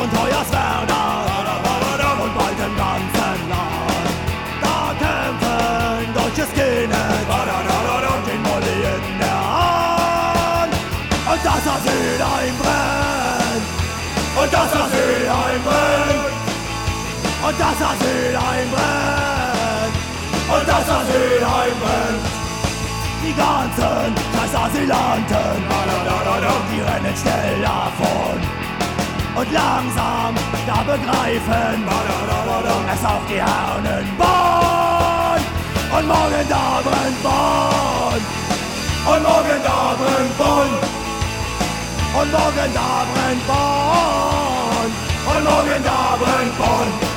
und Hoyerswerda und bald im ganzen Land. Da kämpfen deutsche Skinheads und den Molly in der Hand. Und das Asyl einbrennt, und das Asyl einbrennt, und das Asyl einbrennt, und das Asyl einbrennt. Die ganzen scheiß Asylanten, die rennen schnell davon. Und langsam da begreifen es auch die Herren in Bonn. Und morgen da brennt Bonn. Und morgen da brennt Bonn. Und morgen da brennt Bonn. Und morgen da brennt Bonn.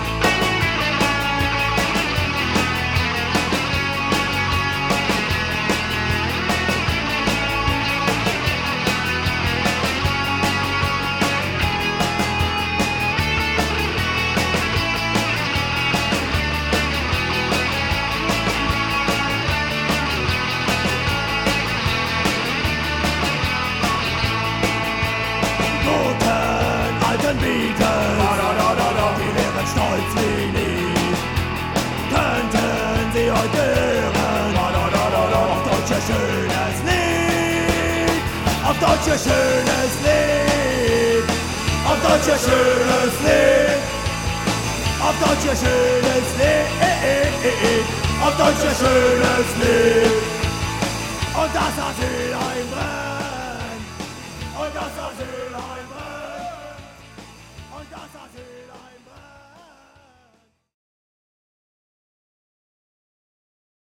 Bieten, die wären stolz wie nie. Könnten sie heute hören auf deutsches schönes Lied, auf deutsches schönes Lied, auf deutsches schönes Lied, auf deutsches schönes Lied, auf deutsches schönes Lied. Und das Asyl